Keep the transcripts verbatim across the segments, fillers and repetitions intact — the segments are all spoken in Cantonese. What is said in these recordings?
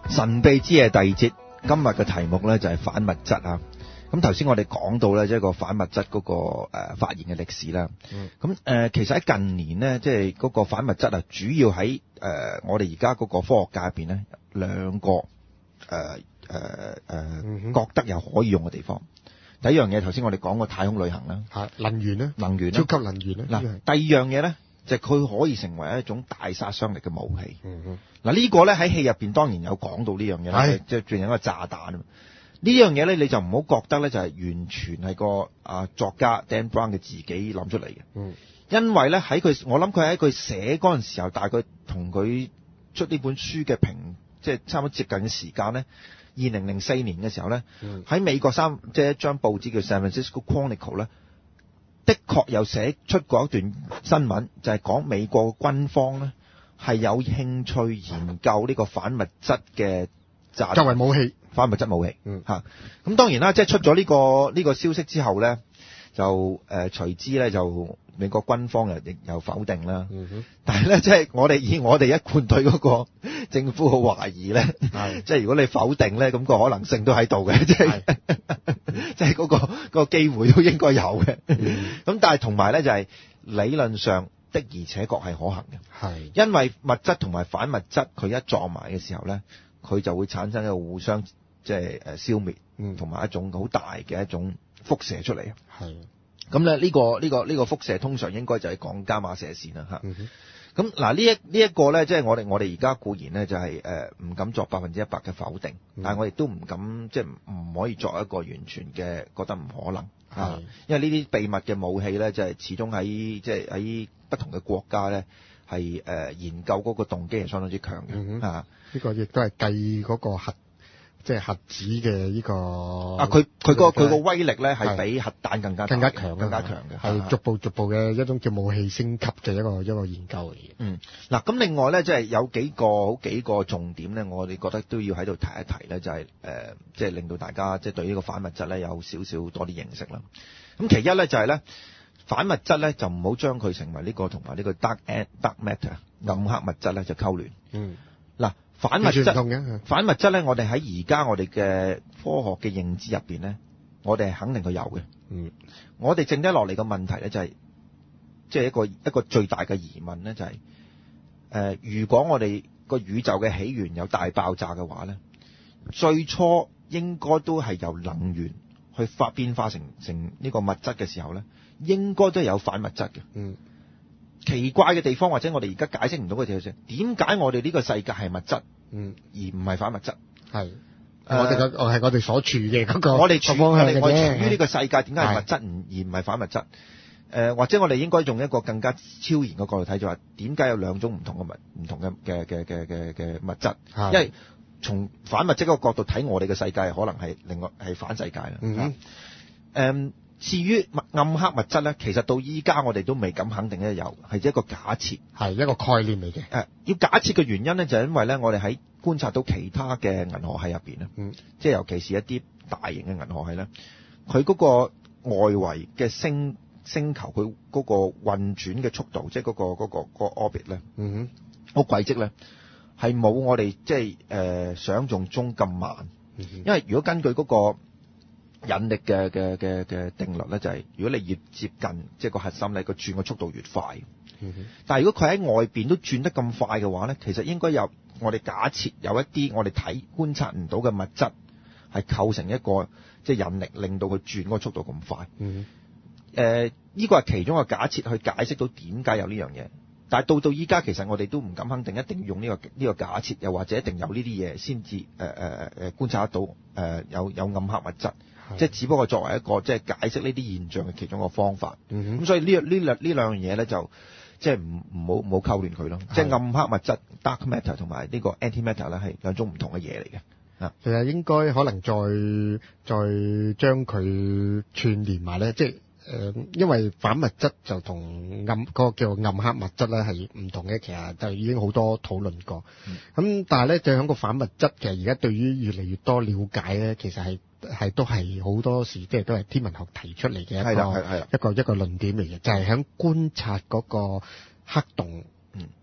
神秘之夜第二節，今日嘅題目咧就係反物質啊。咁頭先我哋講到咧，即係個反物質嗰個誒發現嘅歷史啦。咁誒、嗯，其實喺近年咧，即係嗰個反物質啊，主要喺誒、呃、我哋而家嗰個科學界入邊咧，兩個誒誒誒覺得有可以用嘅地方。第一樣嘢，頭先我哋講過太空旅行啦， 係能源咧， 能源啦， 超級能源咧。 嗱，第二樣嘢咧，就係、佢可以成為一種大殺傷力嘅武器。 嗯哼， 嗱、呢個咧喺戲入邊當然有講到呢樣嘢啦，即係仲有一個炸彈。呢樣嘢咧，你就唔好覺得咧，就係完全係個啊作家 Dan Brown 嘅自己諗出嚟嘅。 嗯， 因為咧喺佢，我諗佢喺佢寫嗰陣時候，大概同佢出呢本書嘅平，即係差唔多接近嘅時間咧，二零零四年嘅時候咧，喺、嗯、美國三即係一張報紙叫 San Francisco Chronicle 咧，的確有寫出過一段新聞，就係、是、講美國軍方咧係有興趣研究呢個反物質嘅炸彈作為武器。 反物質武器， 嗯嚇，咁當然啦，即係出咗呢個呢個消息之後咧，就誒隨之咧就美國軍方又亦又否定啦。 嗯哼， 但係咧，即係我哋以我哋一貫對嗰個政府嘅懷疑咧，即係如果你否定咧，咁個可能性都喺度嘅，即係即係嗰個嗰個機會都應該有嘅。咁、嗯、但係同埋咧就係理論上的而且確係可行嘅，係因為物質同埋反物質佢一撞埋嘅時候咧，佢就會產生一個互相。即係誒消滅，同埋一種好大嘅一種輻射出嚟。係咁咧，呢個呢個呢個輻射通常應該就係講伽馬射線啦嚇。咁嗱呢一呢一個咧，即係我哋我哋而家固然咧就係誒唔敢作百分之一百嘅否定，嗯、但係我亦都唔敢即係唔可以作一個完全嘅覺得唔可能嚇。因為呢啲秘密嘅武器咧，就係始終喺即係喺不同嘅國家咧係誒研究嗰個動機係相當之強嘅嚇。呢、 嗯、個亦都係計嗰個核。即係核子嘅呢個啊，佢佢個佢個威力咧係比核彈更加更加強， 更加強嘅， 係逐步逐步嘅一種叫武器升級嘅一個一個研究嚟嘅。 嗯，嗱咁另外咧，即係有幾個好幾個重點咧，我哋覺得都要喺度提一提咧，就係誒，即係令到大家即係對呢個反物質咧有少少多啲認識啦。咁其一咧就係咧，反物質咧就唔好將佢成為呢個同埋呢個 dark dark matter 暗黑物質咧就溝亂。嗯，嗱。反物質，反物質咧，我哋喺而家我哋嘅科學嘅認知入邊咧，我哋係肯定佢有嘅。嗯，我哋剩低落嚟嘅問題咧就係、是，即係一個一個最大嘅疑問咧就係、是，誒、呃，如果我哋個宇宙嘅起源有大爆炸嘅話咧，最初應該都係由能源去發變化成成呢個物質嘅時候咧，應該都有反物質嘅。嗯。奇怪嘅地方，或者我哋而家解釋唔到嘅地方，點解我哋呢個世界係物質，嗯，而唔係反物質？係、呃、 我哋個係我哋所處嘅嗰個， 我哋處我哋我哋處於呢個世界，點解係物質唔而唔係反物質？誒、呃，或者我哋應該用一個更加超然嘅角度睇，就話點解有兩種唔同嘅物唔同嘅嘅嘅嘅嘅嘅物質？因為從反物質嗰個角度睇，我哋嘅世界可能係另外係反世界啦。嗯誒。嗯至於暗黑物質咧，其實到依家我哋都未敢肯定咧有，係一個假設，係一個概念嚟嘅。誒，要假設嘅原因咧，就係因為咧，我哋喺觀察到其他嘅銀河系入邊咧，嗯，即係尤其是一啲大型嘅銀河系咧，佢嗰個外圍嘅星星球，佢嗰個運轉嘅速度，即係嗰個嗰個嗰個 orbit 咧，嗯哼，個軌跡咧，係冇我哋即係誒想象中咁慢，嗯哼，因為如果根據嗰個引力嘅嘅嘅嘅定律咧，就係、是、如果你越接近即係個核心咧，佢轉個速度越快。嗯、但係如果佢喺外邊都轉得咁快嘅話咧，其實應該有我哋假設有一啲我哋睇觀察唔到嘅物質係構成一個即係引力，令到佢轉個速度咁快。嗯，誒、呃，呢個係其中一個假設去解釋到點解有呢樣嘢。但係到到依家，其實我哋都唔敢肯定一定要用呢、這個呢、這個假設，又或者一定有呢啲嘢先至誒誒誒觀察得到誒、呃、有有暗黑物質。即係只不過作為一個即係解釋呢啲現象嘅其中一個方法，咁、嗯、所以呢呢兩呢兩樣嘢咧就即係唔唔好唔好溝亂佢咯。即係暗黑物質 dark matter 同埋呢個 antimatter 咧係兩種唔同嘅嘢嚟嘅。啊，其實應該可能再再將佢串連埋咧，即係誒，因為反物質就同暗嗰個叫暗黑物質咧係唔同嘅，其實就已經好多討論過。咁、嗯、但係咧就喺個反物質，其實而家對於越嚟越多了解咧，其實係。係都係好多時，即係都係天文學提出嚟嘅一個一個一個論點嚟嘅，就係、是、喺觀察嗰個黑洞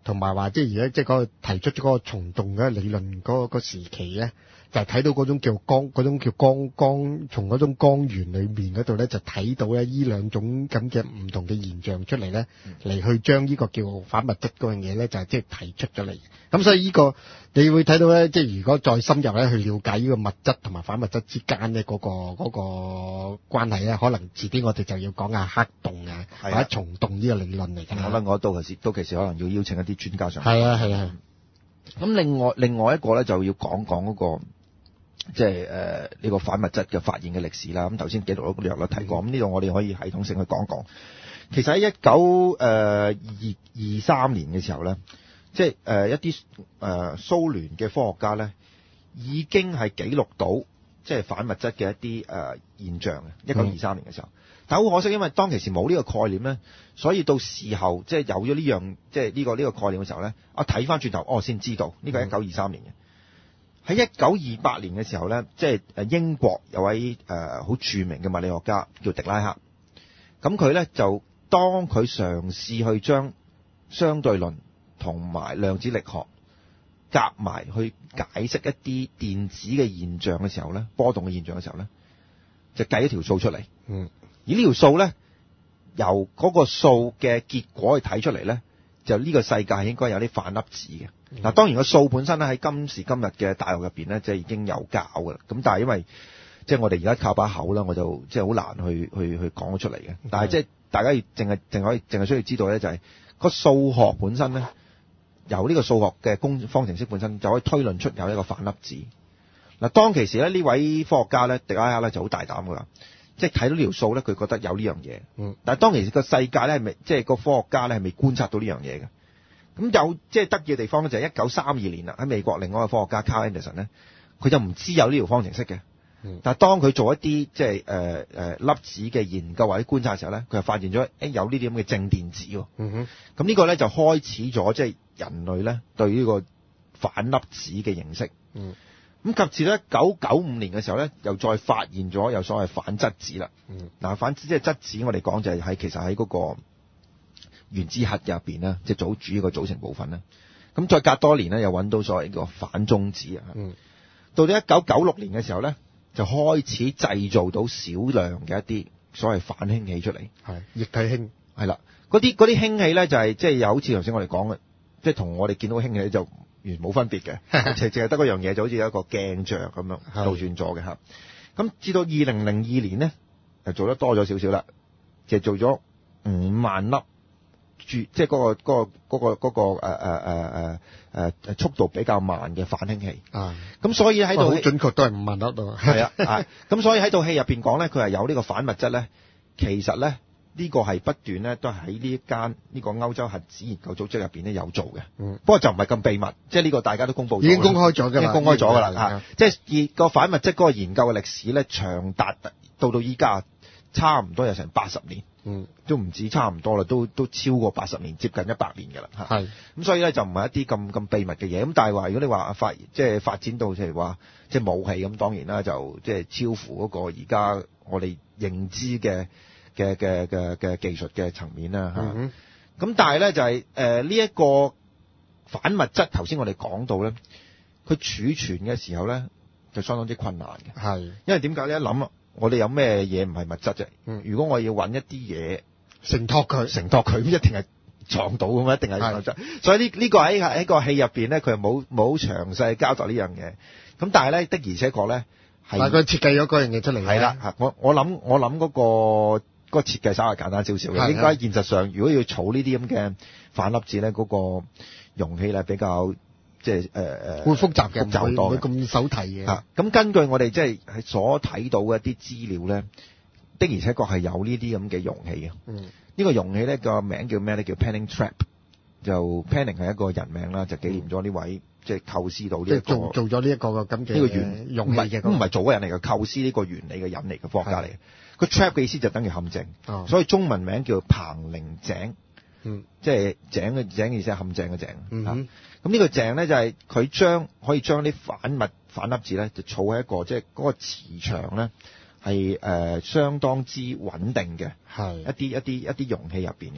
同埋話即係而家即係嗰個提出咗嗰個蟲洞嘅理論嗰個時期咧，就係睇到嗰種叫光嗰種叫光光從嗰種光源裏面嗰度咧，就睇到咧呢兩種咁嘅唔同嘅現象出嚟咧，嚟去將呢個叫反物質嗰樣嘢咧，就係即係提出咗嚟。咁所以呢個你會睇到咧，即係如果再深入咧去了解呢個物質同埋反物質之間咧嗰個嗰個關係咧，可能遲啲我哋就要講下黑洞啊，或者蟲洞呢個理論嚟㗎。 可能我到時到其時可能要邀請一啲專家上嚟。 係啊係啊。 咁另外另外一個咧就要講講嗰個即係誒呢個反物質嘅發現嘅歷史啦。咁頭先紀陶都略略提過，咁呢度我哋可以系統性去講講。其實喺一九誒二二三年嘅時候咧。即係誒、呃、一啲誒、呃、蘇聯嘅科學家咧，已經係記錄到即係反物質嘅一啲誒、呃、現象嘅。一九二三年嘅時候，嗯、但好可惜，因為當其時冇呢個概念咧，所以到事後即係有咗呢樣即係呢個呢、呢個概念嘅時候咧，我睇翻轉頭，哦先知道呢個係一九二三年嘅。喺一九二八年嘅時候咧，即係誒英國有位誒好、呃、著名嘅物理學家叫狄拉克，咁佢咧就當佢嘗試去將相對論同埋量子力學夾埋去解釋一啲電子嘅現象嘅時候咧，波動嘅現象嘅時候咧，就計一條數出嚟。嗯，而呢條數咧，由嗰個數嘅結果去睇出嚟咧，就呢個世界應該有啲反粒子嘅。嗱、嗯，當然個數本身咧喺今時今日嘅大學入邊咧，即係已經有教㗎啦。咁但係因為即係我哋而家靠把口啦，我就即係好難去去去講出嚟嘅。但係即係大家要淨係淨可以淨係需要知道咧，就係個數學本身咧。由呢個數學嘅公方程式本身就可以推論出有一個反粒子。嗱，當其時咧，呢位科學家咧，狄拉克咧就好大膽㗎啦，即係睇到呢條數咧，佢覺得有呢樣嘢。嗯。但係當其時個世界咧係未，即係個科學家咧係未觀察到呢樣嘢嘅。咁有即係得意嘅地方咧，就係一九三二年啦，喺美國另外一個科學家 Carl Anderson 咧，佢就唔知有呢條方程式嘅。嗯。但係當佢做一啲即係誒誒粒子嘅研究或者觀察嘅時候咧，佢就發現咗誒有呢啲咁嘅正電子喎。嗯哼。咁呢個咧就開始咗即係。人類咧對呢個反粒子嘅認識，嗯，咁及至咧九九五年嘅時候咧，又再發現咗有所謂反質子啦，嗯，嗱反即係質子，我哋講就係喺其實喺嗰個原子核入邊啦，即係組主要個組成部分啦。咁再隔多年咧，又揾到所謂個反中子啊，嗯，到咗一九九六年嘅時候咧，就開始製造到少量嘅一啲所謂反氫氣出嚟， 係液體氫，係啦，嗰啲嗰啲氫氣咧就係即係又好似頭先我哋講嘅。即係同我哋見到氫氣就完全冇分別嘅，淨淨係得嗰樣嘢，就好似一個鏡像咁樣倒轉咗嘅嚇。咁至到二零零二年咧，就做得多咗少少啦，就做咗五萬粒住，即係嗰個嗰、嗰個嗰、嗰個嗰、嗰個誒誒誒誒誒速度比較慢嘅反氫氣。啊，咁所以喺度好準確都係五萬粒度。 係啊，啊，咁所以喺套戲入邊講咧，佢係有呢個反物質咧，其實咧。呢個係不斷咧，都係喺呢一間呢個歐洲核子研究組織入邊咧有做嘅。嗯，不過就唔係咁秘密，即係呢個大家都公佈咗， 已經公開咗㗎啦， 已經公開咗㗎啦嚇。即係個反物質嗰個研究嘅歷史咧，長達到到依家差唔多有成八十年。嗯，都唔止差唔多啦，都都超過八十年，接近一百年㗎啦嚇。係。咁所以咧就唔係一啲咁咁秘密嘅嘢。咁但係話如果你話發即係發展到譬如話即係武器咁，當然啦就即係超乎嗰個而家我哋認知嘅。嘅嘅嘅嘅技術嘅層面啦嚇，咁、嗯、但係咧就係誒呢一個反物質，頭先我哋講到咧，佢儲存嘅時候咧就相當之困難嘅，係，因為點解咧？一諗啊，我哋有咩嘢唔係物質啫？嗯，如果我要揾一啲嘢承托佢， 承托佢，一定係撞到嘅嘛，一定係物質。所以呢呢個喺喺個戲入邊咧，佢係冇冇詳細交代呢樣嘢。咁但係咧的而且確咧係， 但係佢設計咗嗰樣嘢出嚟。 係啦嚇，我我諗我諗嗰個。嗰個設計稍為簡單少少嘅，應該現實上如果要儲呢啲咁嘅反粒子咧，嗰、嗰個容器咧比較即係誒誒， 會複雜嘅， 複雜多， 唔會咁手提嘅。 嚇，咁根據我哋即係係所睇到嘅一啲資料咧，的而且確係有呢啲咁嘅容器嘅。嗯，呢個容器咧個名叫咩咧？叫 Panning Trap。就 Panning 係一個人名啦，就紀念咗呢位、嗯、即係構思到呢、這、一個做做咗呢一個嘅咁嘅呢個原容器嘅， 唔係做嘅人嚟嘅，構思呢個原理嘅人嚟嘅科學家嚟嘅。個 trap 嘅意思就等於陷阱、哦，所以中文名叫彭寧井，嗯，即係井嘅井嘅意思係陷阱嘅井。嗯，咁、啊、呢個井咧就係佢將可以將啲反物反粒子咧就儲喺一個即係嗰個磁場咧係誒相當之穩定嘅，係一啲一啲一啲容器入邊嘅。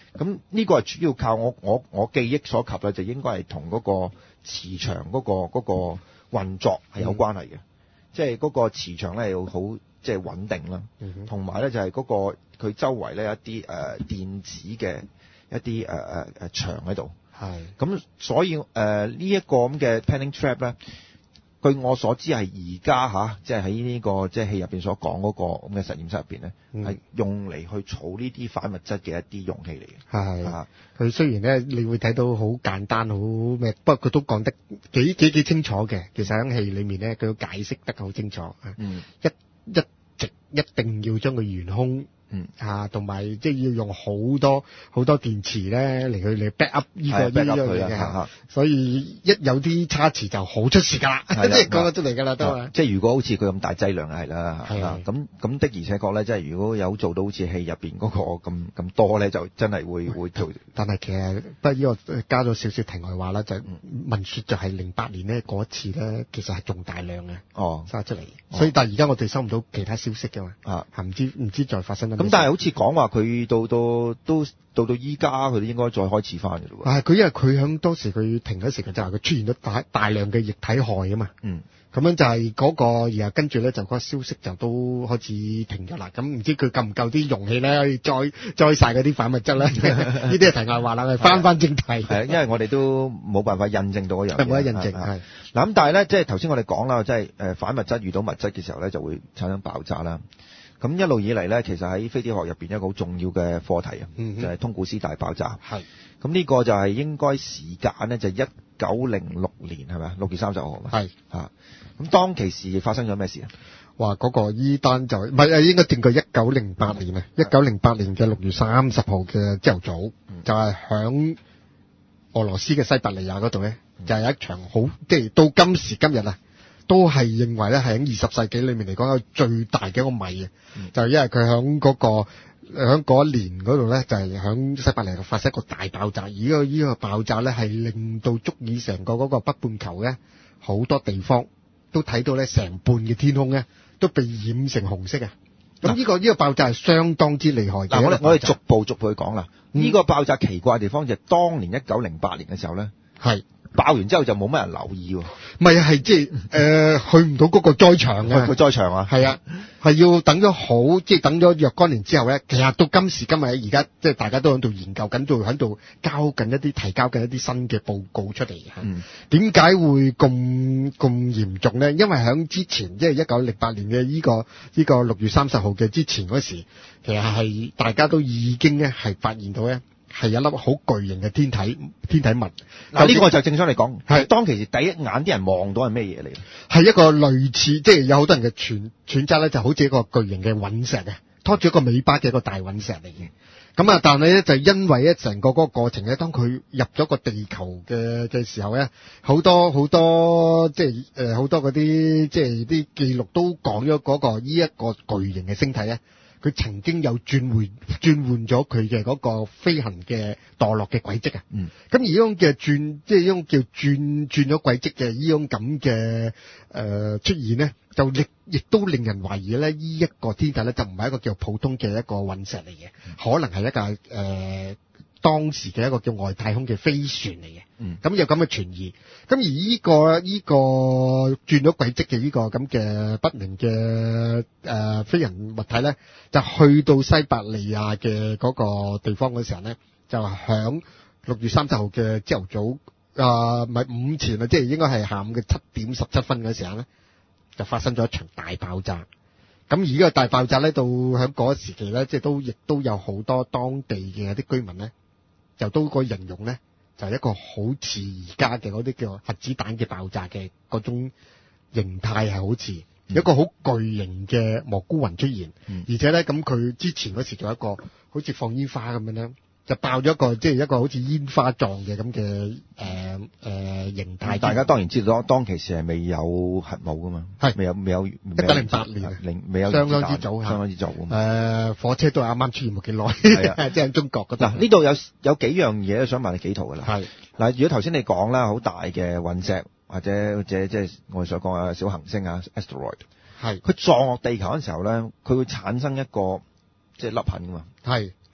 咁呢個係主要靠我我我記憶所及咧，就應該係同嗰個磁場嗰、嗰個嗰、嗰個運作係有關係嘅，嗯、即係嗰個磁場咧要好即係穩定啦，同埋咧就係嗰、嗰個佢周圍咧一啲誒、呃、電子嘅一啲誒誒誒牆喺度。係，咁所以誒、呃這個、呢一個咁嘅 panning trap 咧，據我所知係而家吓，即係喺呢個即係戲入邊所講嗰個咁嘅實驗室入邊咧，係、嗯、用嚟去儲呢啲反物質嘅一啲容器嚟嘅。係，佢、啊、雖然咧你會睇到好簡單好咩，不過佢都講得幾幾幾清楚嘅。其實喺戲裡面咧，佢都解釋得好清楚。嗯，一一直一定要將佢懸空。嗯啊，同埋即係要用好多好多電池咧嚟去嚟 back up 呢、這個呢樣嘢嘅，所以一有啲差池就好出事㗎啦，即係講得出嚟㗎啦都係。即係如果好似佢咁大劑量係啦，係啦，咁咁的而且確咧，即係如果有做到好似戲入邊嗰個咁咁多咧，就真係會會做。但係其實不過呢個加咗少少題外話啦，就聞、是、説就係零八年咧嗰一次咧，其實係仲大量嘅哦，生出嚟、哦。所以但係而家我哋收唔到其他消息㗎嘛，啊，唔知唔知再發生咁但係好似講話佢到到都到到依家佢都應該再開始翻嘅咯喎。係佢因為佢響當時佢停嗰時就係佢出現咗大大量嘅液體氦啊嘛。嗯。咁樣就係嗰、那個，然後跟住咧就嗰個消息就都開始停咗啦。咁唔知佢夠唔夠啲容器咧，可以載載晒嗰啲反物質咧？呢啲係題外話啦，翻翻正題。係，因為我哋都冇辦法印證到嗰樣嘢。冇得印證係。嗱咁，但係咧，即係頭先我哋講啦，即係誒反物質遇到物質嘅時候咧，就會產生爆炸啦。咁一路以嚟咧，其實喺飛碟學入邊一個好重要嘅課題啊、嗯，就係、是、通古斯大爆炸。係。咁呢個就係應該時間咧，就一九零六年係咪啊？六月三十號嘛。係。嚇。咁當其時發生咗咩事啊？話嗰、那個伊丹就唔係啊，應該定佢一九零八年啊，一九零八年嘅六月三十號嘅朝頭早，嗯、就係、是、響俄羅斯嘅西伯利亞嗰度咧，就係、是、一場好即係到今時今日啊。都係認為咧，係喺二十世紀裏面嚟講有最大嘅一個謎嘅、嗯，就係、是、因為佢喺嗰個喺嗰一年嗰度咧，就係、是、喺西伯利亞發生一個大爆炸，而呢個呢個爆炸咧係令到足以成個嗰個北半球咧好多地方都睇到咧成半嘅天空咧都被染成紅色啊！咁、嗯、呢、這個呢、這個爆炸係相當之厲害嘅。嗱，我哋我哋逐步逐步去講啦。呢、嗯這個爆炸奇怪嘅地方就係當年一九零八年嘅時候咧，係。爆完之後就冇乜人留意喎，咪係即係誒去唔到嗰個災場嘅，個災場啊，係啊，係要等咗好即係等咗若干年之後咧，其實到今時今日而家即係大家都喺度研究緊，都喺度交緊一啲提交緊一啲新嘅報告出嚟嘅。嗯，點解會咁咁嚴重咧？因為喺之前即係一九零八年嘅呢個呢個六月三十號嘅之前嗰時，其實係大家都已經咧係發現到咧。係一粒好巨型嘅天體天體物，嗱呢個就正想嚟講，係當其時第一眼啲人望到係咩嘢嚟？係一個類似，即係有好多人嘅揣揣測咧，就好似一個巨型嘅隕石啊，拖住一個尾巴嘅一個大隕石嚟嘅。咁啊，但係咧就因為咧成個嗰個過程咧，當佢入咗個地球嘅嘅時候咧，好多好多即係誒好多嗰啲即係啲記錄都講咗嗰個呢一個巨型嘅星體咧。佢曾經有轉換轉換咗佢嘅嗰個飛行嘅墮落嘅軌跡啊，嗯，咁而呢種嘅轉即係呢種叫轉轉咗軌跡嘅呢種咁嘅誒出現咧，就亦亦都令人懷疑咧，呢一個天體咧就唔係一個叫普通嘅一個隕石嚟嘅，嗯，可能係一架誒。呃當時嘅一個叫外太空嘅飛船嚟嘅，嗯，咁有咁嘅傳言，咁而呢、這個呢、這個轉咗軌跡嘅呢個咁嘅不明嘅誒、呃、飛人物體咧，就去到西伯利亞嘅嗰個地方嘅時候咧，就響六月三十號嘅朝頭早啊，唔係午前啊，即係應該係下午嘅七點十七分嘅時候咧，就發生咗一場大爆炸。咁而呢個大爆炸咧，到響嗰個時期咧，即係都亦都有好多當地嘅啲居民咧。就都個形容咧，就係、是、一個好似而家嘅嗰啲叫核子彈嘅爆炸嘅嗰種形態，係好似一個好巨型嘅蘑菇雲出現，嗯、而且咧咁佢之前嗰時仲有一個好似放煙花咁樣咧，就爆咗一個即係、就是、一個好似煙花狀嘅咁嘅誒誒形態。大家當然知道，當其時係未有核武噶嘛，係未有未有一九零八年，零未有相當之早，相當之早。誒、呃，火車都係啱啱出現冇幾耐，係啊，即係中國嗰度。嗱，呢度有有幾樣嘢想問你幾圖噶啦。係嗱，如果頭先你講啦，好大嘅隕石或者或者即係我哋所講嘅小行星啊 ，asteroid， 係佢撞落地球嗰陣時候咧，佢會產生一個即係粒痕噶嘛。係。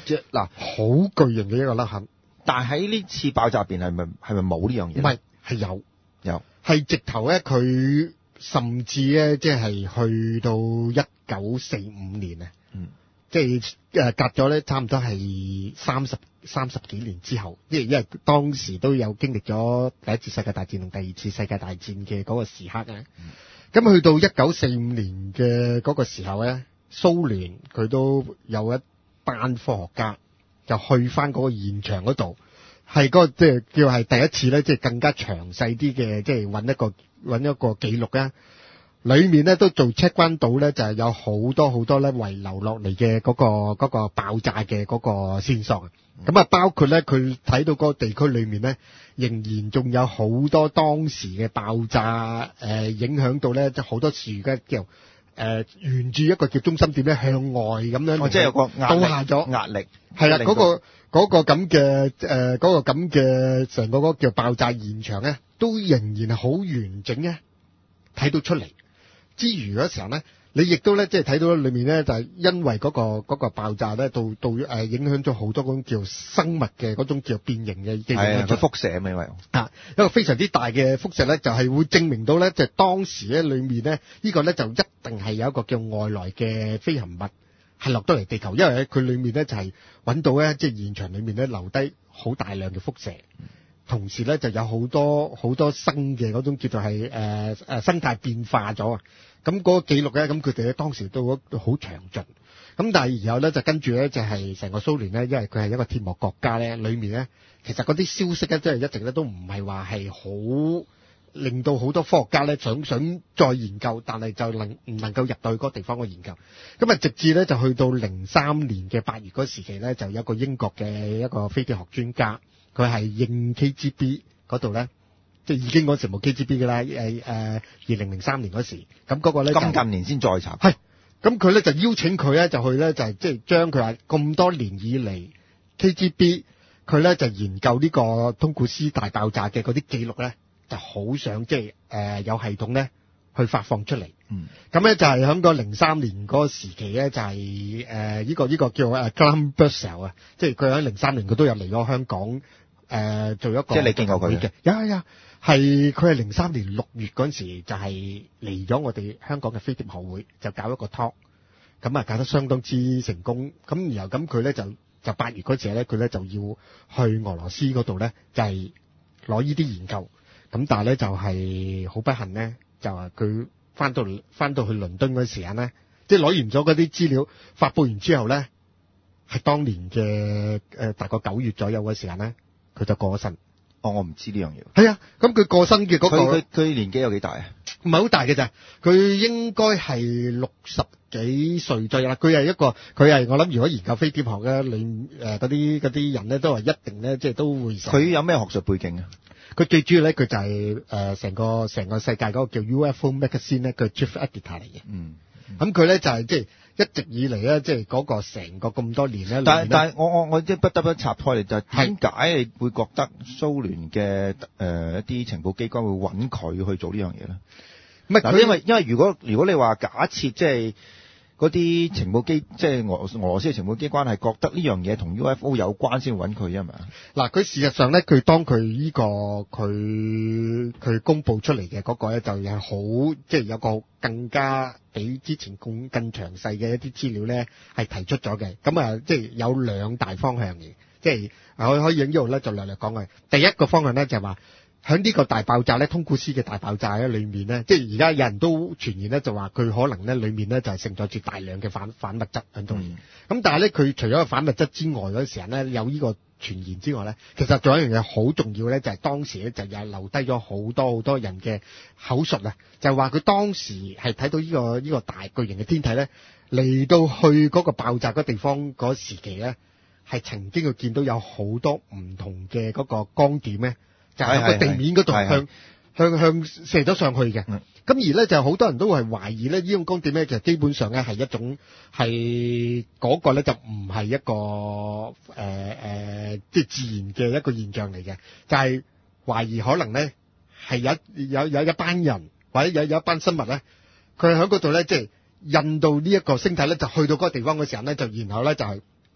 隻嗱好巨型嘅一個凹痕。 但係喺呢次爆炸入邊係咪係咪冇呢樣嘢？ 唔係，係有有， 係直頭咧，佢甚至咧即係去到一九四五年啊， 嗯， 即係誒隔咗咧差唔多係三十三十幾年之後，因為因為當時都有經歷咗第一次世界大戰同第二次世界大戰嘅嗰個時刻啊。咁、嗯、去到一九四五年嘅嗰個時候咧，蘇聯佢都有一班科學家就去翻嗰個現場嗰度，係嗰個即係叫係第一次咧，即係更加詳細啲嘅，即係揾一個揾一個記錄啊。裏面咧都做 check 關到咧，就係有好多好多咧遺留落嚟嘅嗰個嗰個爆炸嘅嗰個線索啊。咁啊，包括咧佢睇到嗰個地區裏面咧，仍然仲有好多當時嘅爆炸誒影響到咧，即係好多樹嘅叫誒沿住一個叫中心點咧向外咁樣， 哦，即係有個壓力倒下咗壓力， 係啦，嗰個嗰個咁嘅誒嗰個咁嘅成個嗰個叫爆炸現場咧，都仍然係好完整嘅睇到出嚟。之餘嗰時候咧，你亦都咧即係睇到裏面咧，就係因為嗰個嗰個爆炸咧，到到誒影響咗好多嗰種叫生物嘅嗰種叫變形嘅嘅係佢輻射咪因為啊一個非常之大嘅輻射咧，就係會證明到咧，就係當時咧裏面咧呢個咧就一定係有一個叫外來嘅飛行物係落到嚟地球，因為咧佢裏面咧就係揾到咧即係現場裏面咧留低好大量嘅輻射。同時咧就有好多好多新嘅嗰種叫做係誒誒生態變化咗啊！咁嗰個記錄咧，咁佢哋咧當時都好詳盡。咁但係然後咧就跟住咧就係成個蘇聯咧，因為佢係一個鐵幕國家咧，裏面咧其實嗰啲消息咧，即係一直咧都唔係話係好令到好多科學家咧想想再研究，但係就能唔能夠入到去嗰個地方去研究。咁啊，直至咧就去到零三年嘅八月嗰時期咧，就有一個英國嘅一個飛機學專家。佢係應 K G B 嗰度咧，即係已經嗰時冇 K G B 嘅啦。誒誒，二零零三年嗰時，咁嗰個咧， 咁近年先再查。 係，咁佢咧就邀請佢咧就去咧就係即係將佢話咁多年以嚟 K G B 佢咧就研究呢個通古斯大爆炸嘅嗰啲記錄咧，就好想即係誒有系統咧去發放出嚟。 嗯， 咁咧就係喺個零三年嗰個時期咧，就係誒呢個呢、呢個叫誒 Graham Bussell 啊，即係佢喺零三年佢都有嚟咗香港。誒、呃、做一個即係你見過佢嘅？ 有有係佢係零三年六月嗰陣時就係嚟咗我哋香港嘅飛碟學會，就搞一個 talk， 咁啊搞得相當之成功。咁然後咁佢咧就就八月嗰時咧，佢咧就要去俄羅斯嗰度咧，就係攞呢啲研究。咁但係咧就係好不幸咧，就係佢翻到翻到去倫敦嗰時間咧，即係攞完咗嗰啲資料發佈完之後咧，係當年嘅誒、呃、大概九月左右嘅時間咧。佢就過咗身。 哦，我唔知呢樣嘢。 係啊，咁佢過身嘅嗰、嗰個， 佢佢年紀有幾大啊？ 唔係好大嘅咋，佢應該係六十幾歲左右啦。佢係一個，佢係我諗，如果研究飛碟學咧，你誒嗰啲嗰啲人咧，都係一定咧，即係都會。 佢有咩學術背景啊？ 佢最主要咧，佢就係誒成個成個世界嗰個叫 U F O Magazine 咧，佢 Chief Editor 嚟嘅。嗯。咁佢咧就係即係。一直以嚟咧，即係嗰個成個咁多年咧。但係但係我我我即係不得不插開你，就係點解你會覺得蘇聯嘅誒一啲情報機關會揾佢去做呢樣嘢咧？唔係嗱，因為因為如果如果你話假設即係嗰啲情報機，即係俄俄羅斯嘅情報機關係覺得呢樣嘢同 U F O 有關先揾佢啊嘛？嗱， 佢事實上咧，佢當佢呢個佢佢公佈出嚟嘅嗰個咧，就係好即係有個更加比之前更更詳細嘅一啲資料咧，係提出咗嘅。咁啊，即係有兩大方向嘅，即係可可以喺呢度咧就略略講嘅。第一個方向咧就係話。喺呢個大爆炸咧，通古斯嘅大爆炸咧裏面咧，即係而家有人都傳言咧，就話佢可能咧裏面咧就係承載住大量嘅反反物質喺度。咁、嗯、但係咧，佢除咗個反物質之外嗰時候咧，有呢個傳言之外咧，其實仲有一樣嘢好重要咧，就係、是、當時咧就有留低咗好多好多人嘅口述啊，就係話佢當時係睇到呢、這個呢、這個大巨型嘅天體咧，嚟到去嗰個爆炸嗰地方嗰時期咧，係曾經佢見到有好多唔同嘅嗰個光點咧。就喺個地面嗰度向向向射咗上去嘅，咁、嗯、而咧就好多人都係懷疑咧呢種光點咧，其實基本上咧係一種係嗰個咧就唔係一個誒誒即係自然嘅一個現象嚟嘅，就係、是、懷疑可能咧係有有有一班人或者有有一班生物咧，佢喺嗰度咧即係印到呢一個星體咧，就去到嗰個地方嘅時候咧，就然後咧就係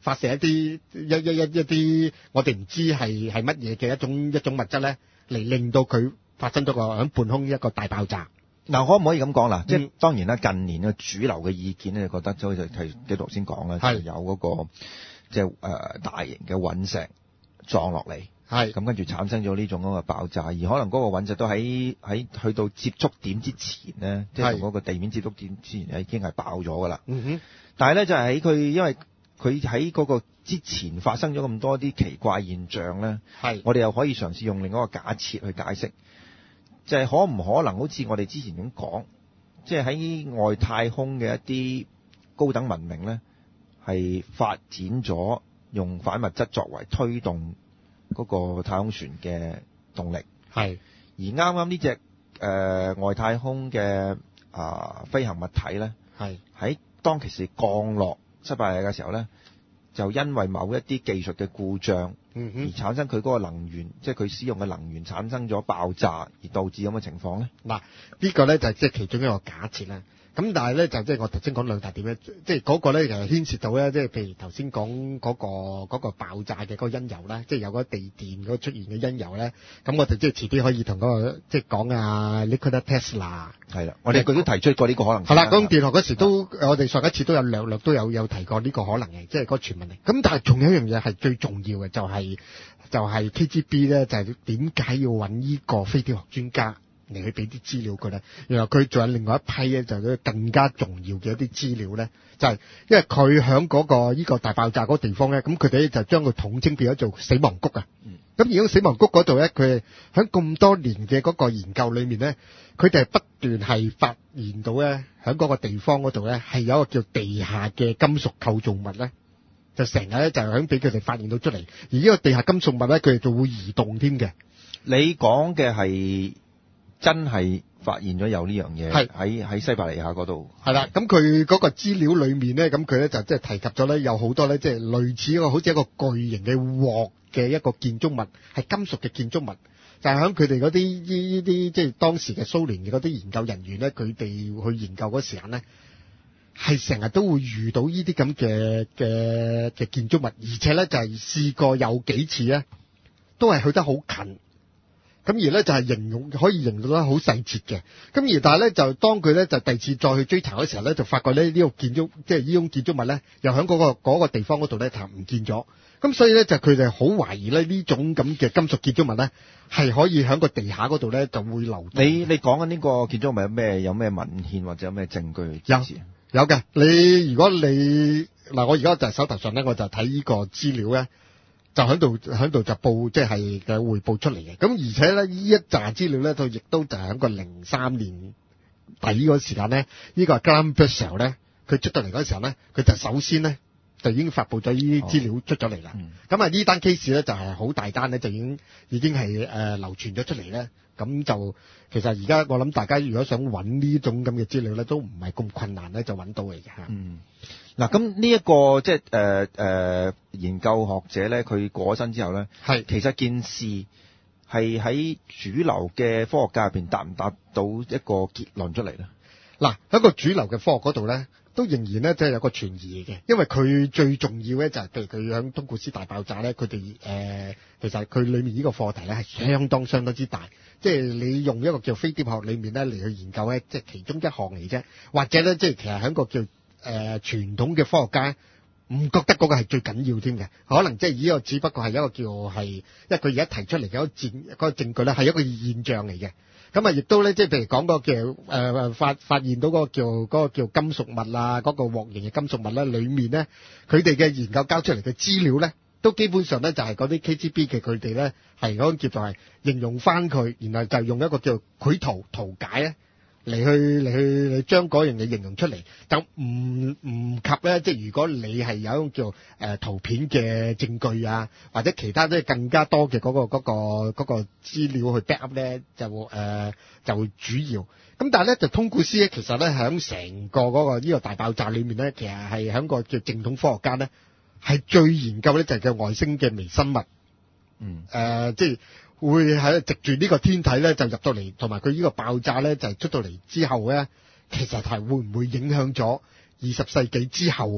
發射一啲一一一一啲我哋唔知係係乜嘢嘅一種一種物質咧，嚟令到佢發生咗個喺半空一個大爆炸。 嗱，可唔可以咁講啦？即係嗯當然啦，近年嘅主流嘅意見咧，覺得就係提幾頭先講啦，就係有嗰個即係誒大型嘅隕石撞落嚟， 係咁跟住產生咗呢種嗰個爆炸，而可能嗰個隕石都喺喺去到接觸點之前咧，即係同嗰個地面接觸點之前已經係爆咗噶啦。 嗯哼， 但係咧就係喺佢因為佢喺嗰個之前發生咗咁多啲奇怪現象咧， 係我哋又可以嘗試用另一個假設去解釋。就係可唔可能好似我哋之前咁講，即係喺外太空嘅一啲高等文明咧，係發展咗用反物質作為推動嗰個太空船嘅動力。 係而啱啱呢隻誒外太空嘅啊、呃、飛行物體咧， 係喺當其時降落失敗嘅時候咧，就因為某一啲技術嘅故障。 嗯而哼， 產生佢嗰個能源，即係佢使用嘅能源產生咗爆炸，而導致咁嘅情況咧。 嗱呢個咧就係即係其中一個假設啦。咁但係咧就即係我頭先講兩大點咧，即係嗰個咧其實牽涉到咧，即係譬如頭先講嗰個嗰個爆炸嘅嗰個因由咧，即係有嗰個地電嗰個出現嘅因由咧。咁我哋即係遲啲可以同嗰個即係講啊 Nikola Tesla。 係啦，我哋佢都提出過呢個可能性。 係啦，講電學嗰時都我哋上一次都有略略都有有提過呢個可能嘅，即係嗰個傳聞嚟。咁但係仲有一樣嘢係最重要嘅，就係就係 K G B 咧，就係點解要揾呢個飛碟學專家嚟去俾啲資料佢咧？原來佢仲有另外一批咧，就係更加重要嘅一啲資料咧，就係因為佢喺嗰個呢個大爆炸嗰個地方咧，咁佢哋就將佢統稱變咗做死亡谷啊。 嗯。 咁而喺死亡谷嗰度咧，佢喺咁多年嘅嗰個研究裏面咧，佢哋係不斷係發現到咧，喺嗰個地方嗰度咧係有一個叫地下嘅金屬構造物咧，就成日咧就喺俾佢哋發現到出嚟。而呢個地下金屬物咧，佢哋就會移動添嘅。 你講嘅係真係發現咗有呢樣嘢， 係喺喺西伯利亞嗰度。 係啦，咁佢嗰個資料裏面咧，咁佢咧就即係提及咗咧，有好多咧，即係類似一個好似一個巨型嘅鑊嘅一個建築物，係金屬嘅建築物。就係喺佢哋嗰啲呢呢啲即係當時嘅蘇聯嘅嗰啲研究人員咧，佢哋去研究嗰時間咧，係成日都會遇到呢啲咁嘅嘅嘅建築物，而且咧就係試過有幾次咧，都係去得好近。咁而咧就係形容可以形容得好細節嘅，咁而但係咧就當佢咧就第二次再去追查嘅時候咧，就發覺咧呢個建築即係呢種建築物咧，又喺嗰個嗰個地方嗰度咧就唔見咗。咁所以咧就佢哋好懷疑咧呢種咁嘅金屬建築物咧係可以喺個地下嗰度咧就會流動。 你你講緊呢個建築物有咩有咩文獻或者有咩證據去支持？ 有有嘅，你如果你嗱我而家就係手頭上咧，我就睇呢個資料咧。就喺度喺度就報即係嘅匯報出嚟嘅，咁而且咧呢一紮資料咧，佢亦都就係喺個零三年底嗰時間咧，呢個 Graham Bessel 咧，佢出到嚟嗰時候咧，佢就首先咧就已經發佈咗呢啲資料出咗嚟啦。咁啊呢單 case 咧就係好大單咧，就已經已經係誒流傳咗出嚟咧。咁就其實而家我諗大家如果想揾呢種咁嘅資料咧，都唔係咁困難咧，就揾到嚟嘅嚇。 嗯。嗱，咁呢一個即係誒誒研究學者咧，佢過咗身之後咧， 係其實件事係喺主流嘅科學界入邊達唔達到一個結論出嚟咧？ 嗱，喺個主流嘅科學嗰度咧，都仍然咧即係有個存疑嘅，因為佢最重要咧就係譬如佢響東古斯大爆炸咧，佢哋誒其實佢裏面呢個課題咧係相當相當之大，即係你用一個叫飛碟學裏面咧嚟去研究咧，即係其中一項嚟啫，或者咧即係其實喺個叫誒、呃、傳統嘅科學家唔覺得嗰個係最緊要添嘅，可能即係呢個只不過係一個叫係，因為佢而家提出嚟嘅一個證嗰個證據咧係一個現象嚟嘅。咁啊，亦都咧即係譬如講嗰個叫誒、呃、發發現到嗰個叫嗰、嗰個叫金屬物啊，嗰、嗰個鑊形嘅金屬物咧，裡面咧佢哋嘅研究交出嚟嘅資料咧，都基本上咧就係嗰啲 K G B 嘅佢哋咧係嗰個叫做係形容翻佢，然後就用一個叫繪圖圖解咧。嚟去嚟去嚟將嗰樣嘢形容出嚟，就唔唔及咧。即係如果你係有一種叫誒、呃、圖片嘅證據啊，或者其他即係更加多嘅嗰、嗰個嗰、嗰個嗰、嗰個資料去 back up 咧，就誒、呃、就主要。咁但係咧就通古斯咧，其實咧喺成個嗰個呢個大爆炸裏面咧，其實係喺個叫正統科學家咧係最研究咧就係叫外星嘅微生物。 嗯。誒、 呃，即係。會喺藉住呢個天體咧，就入到嚟，同埋佢呢個爆炸咧，就出到嚟之後咧，其實係會唔會影響咗二十世紀之後啊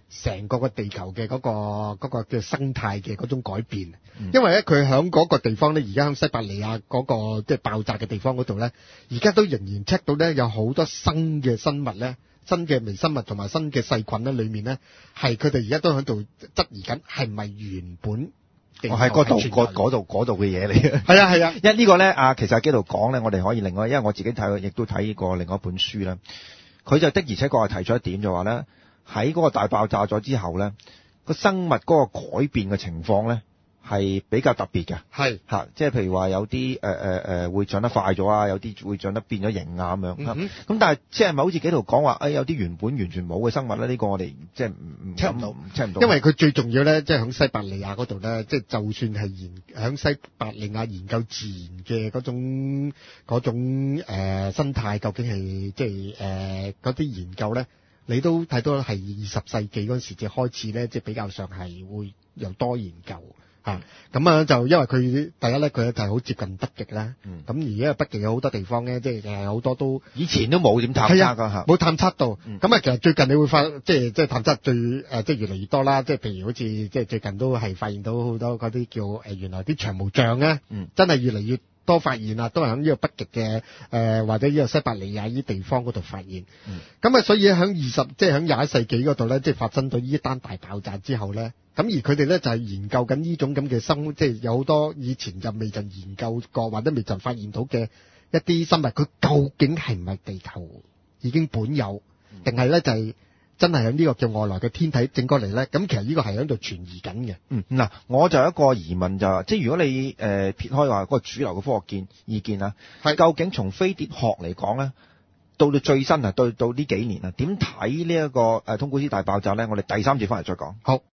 成個個地球嘅嗰、個嗰、個嘅生態嘅嗰種改變。 嗯、 因為咧佢喺嗰個地方咧，而家喺西伯利亞嗰、個即係爆炸嘅地方嗰度咧，而家都仍然 check 到咧有好多新嘅生物咧。新嘅微生物同埋新嘅細菌咧，裏面咧係佢哋而家都喺度質疑緊，係咪原本地球係嗰度存在嗰嗰度嗰度嘅嘢嚟嘅。 係啊係啊， 因為呢個咧啊，其實喺基度講咧，我哋可以另外，因為我自己睇亦都睇過另外一本書咧，佢就的而且確係提出一點就話咧，喺嗰個大爆炸咗之後咧，個生物嗰個改變嘅情況咧。係比較特別嘅， 係嚇，即係譬如話有啲誒誒誒會長得快咗啊，有啲會長得變咗形啊咁樣。咁、嗯、但係即係咪好似幾度講話？誒、哎、有啲原本完全冇嘅生物咧，呢、這個我哋即係唔唔 check 唔到 check 唔到。因為佢最重要咧，即係喺西伯利亞嗰度咧，即係就算係研喺西伯利亞研究自然嘅嗰種嗰種、呃、生態，究竟係即係誒嗰啲研究咧，你都睇到係二十世紀嗰陣時至開始咧，即係比較上係會有多研究。啊，咁啊就因為佢第一咧，佢就係好接近北極啦。嗯。咁而家北極有好多地方咧，即係誒好多都以前都冇點探測㗎嚇， 冇探測到。咁、嗯、啊，其實最近你會發，即係即係探測最誒、呃，即係越嚟越多啦。即係譬如好似即係最近都係發現到好多嗰啲叫誒、呃、原來啲長毛象咧，嗯，真係越嚟越多發現啦，都係喺呢個北極嘅誒、呃、或者呢個西伯利亞呢啲地方嗰度發現。嗯。咁啊，所以喺二十即係喺廿一世紀嗰度咧，即係發生咗呢一單大爆炸之後咧。咁而佢哋咧就係研究緊呢種咁嘅生，即係有好多以前就未曾研究過或者未曾發現到嘅一啲生物，佢究竟係唔係地球已經本有，定係咧就係真係有呢個叫外來嘅天體整過嚟咧？咁其實呢個係喺度傳疑緊嘅。嗯， 嗱，我就有一個疑問就係，即係如果你誒、呃、撇開話嗰個主流嘅科學見意見啦，係究竟從飛碟學嚟講咧，到到最新啊，到到呢幾年啊，點睇呢一個誒通古斯大爆炸咧？我哋第三節翻嚟再講。好。